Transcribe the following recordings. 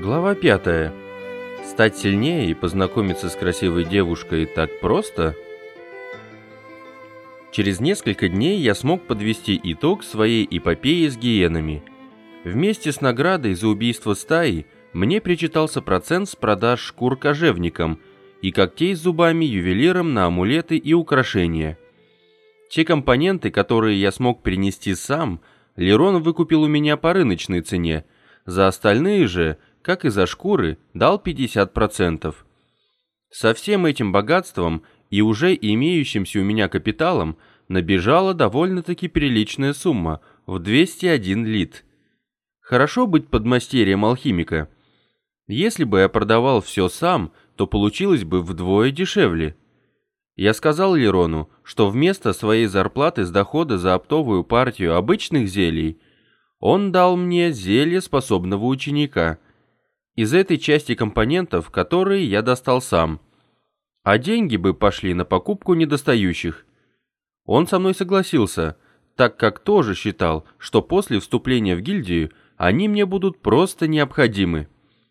Глава 5. Стать сильнее и познакомиться с красивой девушкой так просто? Через несколько дней я смог подвести итог своей эпопеи с гиенами. Вместе с наградой за убийство стаи мне причитался процент с продаж шкур кожевникам и когтей с зубами ювелирам на амулеты и украшения. Те компоненты, которые я смог принести сам, Лерон выкупил у меня по рыночной цене, за остальные же, как и за шкуры, дал 50%. Со всем этим богатством и уже имеющимся у меня капиталом набежала довольно-таки приличная сумма в 201 лит. Хорошо быть подмастерьем алхимика. Если бы я продавал все сам, то получилось бы вдвое дешевле. Я сказал Лерону, что вместо своей зарплаты с дохода за оптовую партию обычных зелий он дал мне зелье способного ученика из этой части компонентов, которые я достал сам, а деньги бы пошли на покупку недостающих. Он со мной согласился, так как тоже считал, что после вступления в гильдию они мне будут просто необходимы.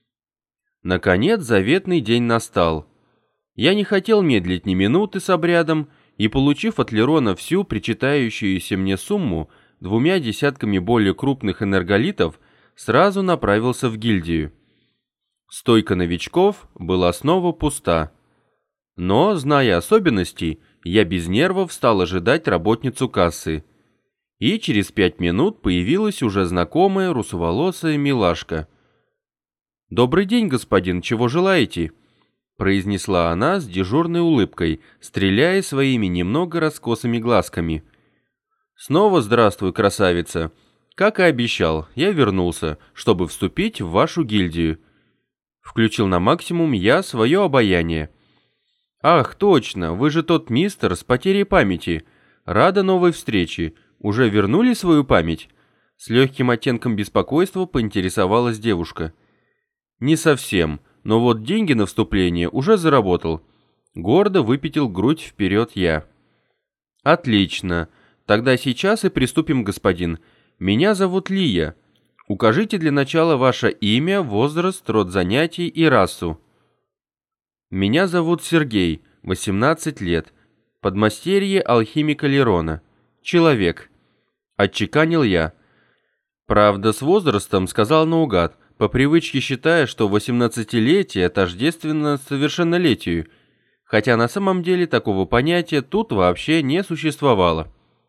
Наконец заветный день настал. Я не хотел медлить ни минуты с обрядом и, получив от Лерона всю причитающуюся мне сумму 2 десятками более крупных энерголитов, сразу направился в гильдию. Стойка новичков была снова пуста. Но, зная особенности, я без нервов стал ожидать работницу кассы. И через 5 минут появилась уже знакомая русоволосая милашка. «Добрый день, господин, чего желаете?» произнесла она с дежурной улыбкой, стреляя своими немного раскосыми глазками. «Снова здравствуй, красавица. Как и обещал, я вернулся, чтобы вступить в вашу гильдию». Включил на максимум я свое обаяние. «Ах, точно, вы же тот мистер с потерей памяти. Рада новой встрече. Уже вернули свою память?» С легким оттенком беспокойства поинтересовалась девушка. «Не совсем, но вот деньги на вступление уже заработал». Гордо выпятил грудь вперед я. «Отлично. Тогда сейчас и приступим, господин. Меня зовут Лия. Укажите для начала ваше имя, возраст, род занятий и расу». «Меня зовут Сергей, 18 лет. Подмастерье алхимика Лерона. Человек», — отчеканил я. Правда, с возрастом сказал наугад, по привычке считая, что 18-летие тождественно совершеннолетию, хотя на самом деле такого понятия тут вообще не существовало.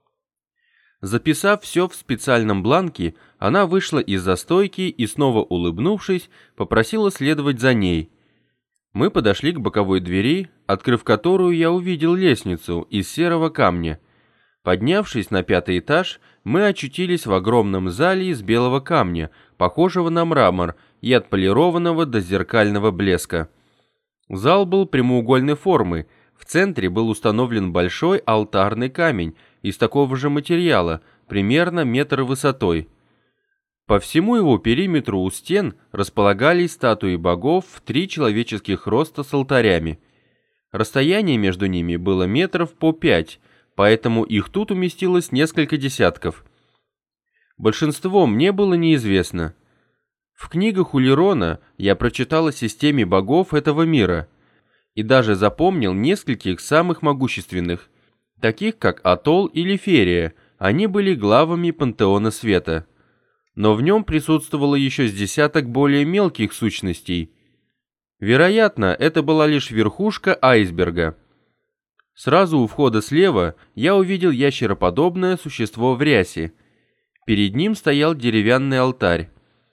Записав все в специальном бланке, она вышла из застойки и, снова улыбнувшись, попросила следовать за ней. Мы подошли к боковой двери, открыв которую я увидел лестницу из серого камня. Поднявшись на 5-й этаж, мы очутились в огромном зале из белого камня, похожего на мрамор и отполированного до зеркального блеска. Зал был прямоугольной формы, в центре был установлен большой алтарный камень из такого же материала, примерно метр высотой. По всему его периметру у стен располагались статуи богов в 3 человеческих роста с алтарями. Расстояние между ними было метров по 5, поэтому их тут уместилось несколько десятков. Большинство мне было неизвестно. В книгах у Лерона я прочитал о системе богов этого мира и даже запомнил нескольких самых могущественных, таких как Атол или Ферия. Они были главами пантеона света. Но в нем присутствовало еще с десяток более мелких сущностей. Вероятно, это была лишь верхушка айсберга. Сразу у входа слева я увидел ящероподобное существо в рясе. Перед ним стоял деревянный алтарь.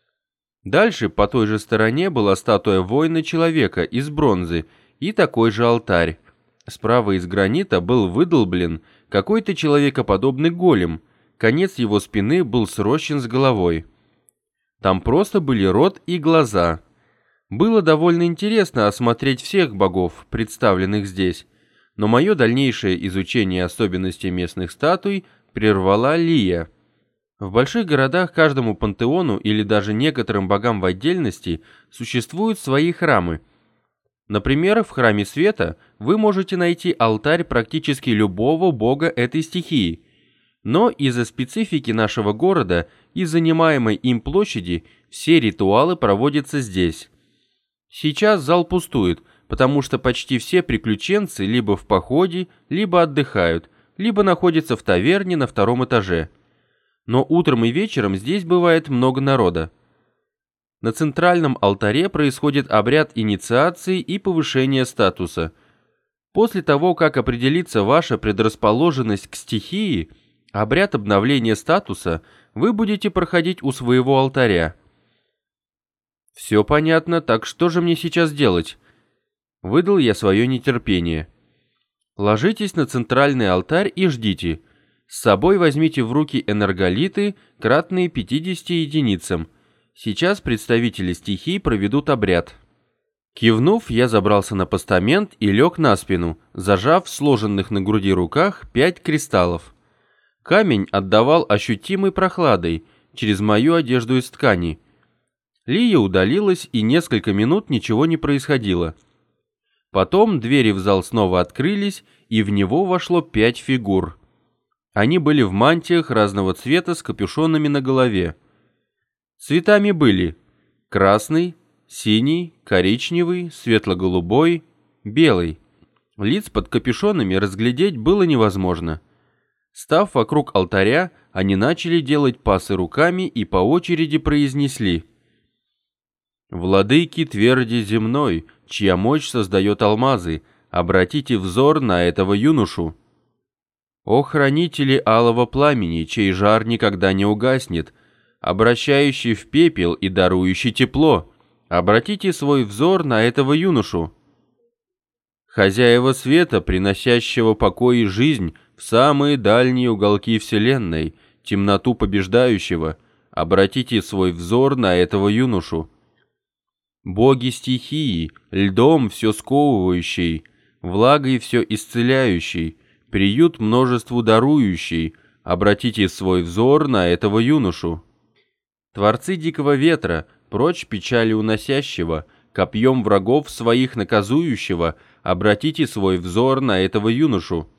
Дальше по той же стороне была статуя воина-человека из бронзы и такой же алтарь. Справа из гранита был выдолблен какой-то человекоподобный голем. Конец его спины был срощен с головой. Там просто были рот и глаза. Было довольно интересно осмотреть всех богов, представленных здесь, но мое дальнейшее изучение особенностей местных статуй прервала Лия. В больших городах каждому пантеону или даже некоторым богам в отдельности существуют свои храмы. Например, в храме света вы можете найти алтарь практически любого бога этой стихии. Но из-за специфики нашего города и занимаемой им площади все ритуалы проводятся здесь. Сейчас зал пустует, потому что почти все приключенцы либо в походе, либо отдыхают, либо находятся в таверне на втором этаже. Но утром и вечером здесь бывает много народа. На центральном алтаре происходит обряд инициации и повышения статуса. После того, как определится ваша предрасположенность к стихии, обряд обновления статуса вы будете проходить у своего алтаря. Все понятно, так что же мне сейчас делать? Выдал я свое нетерпение. Ложитесь на центральный алтарь и ждите. С собой возьмите в руки энерголиты, кратные 50 единицам. Сейчас представители стихий проведут обряд. Кивнув, я забрался на постамент и лег на спину, зажав в сложенных на груди руках 5 кристаллов. Камень отдавал ощутимой прохладой через мою одежду из ткани. Лия удалилась, и несколько минут ничего не происходило. Потом двери в зал снова открылись, и в него вошло 5 фигур. Они были в мантиях разного цвета с капюшонами на голове. Цветами были красный, синий, коричневый, светло-голубой, белый. Лиц под капюшонами разглядеть было невозможно. Став вокруг алтаря, они начали делать пасы руками и по очереди произнесли: «Владыки тверди земной, чья мощь создает алмазы, обратите взор на этого юношу. О хранители алого пламени, чей жар никогда не угаснет, обращающий в пепел и дарующий тепло, обратите свой взор на этого юношу. Хозяева света, приносящего покой и жизнь в самые дальние уголки вселенной, темноту побеждающего, обратите свой взор на этого юношу. Боги стихии, льдом все сковывающий, влагой все исцеляющий, приют множеству дарующий, обратите свой взор на этого юношу. Творцы дикого ветра, прочь печали уносящего, копьем врагов своих наказующего, обратите свой взор на этого юношу».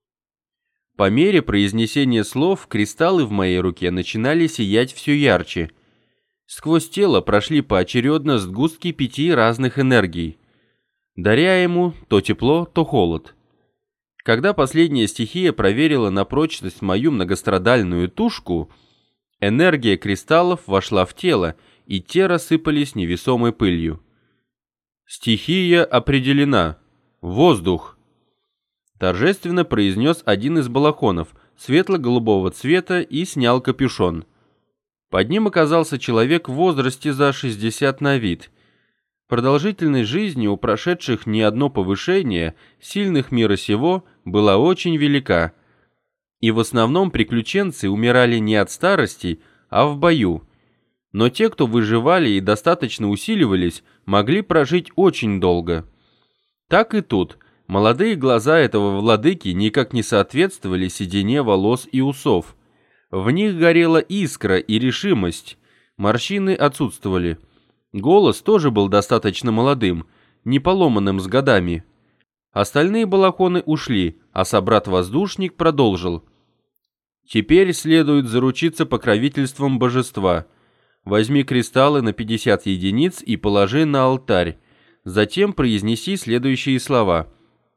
По мере произнесения слов кристаллы в моей руке начинали сиять все ярче. Сквозь тело прошли поочередно сгустки 5 разных энергий, даря ему то тепло, то холод. Когда последняя стихия проверила на прочность мою многострадальную тушку, энергия кристаллов вошла в тело, и те рассыпались невесомой пылью. «Стихия определена. Воздух!» Торжественно произнес один из балахонов, светло-голубого цвета, и снял капюшон. Под ним оказался человек в возрасте за 60 на вид. Продолжительность жизни у прошедших не одно повышение сильных мира сего была очень велика, и в основном приключенцы умирали не от старости, а в бою. Но те, кто выживали и достаточно усиливались, могли прожить очень долго. Так и тут молодые глаза этого владыки никак не соответствовали седине волос и усов. В них горела искра и решимость, морщины отсутствовали. Голос тоже был достаточно молодым, не поломанным с годами. Остальные балахоны ушли, а собрат-воздушник продолжил. «Теперь следует заручиться покровительством божества. Возьми кристаллы на 50 единиц и положи на алтарь. Затем произнеси следующие слова.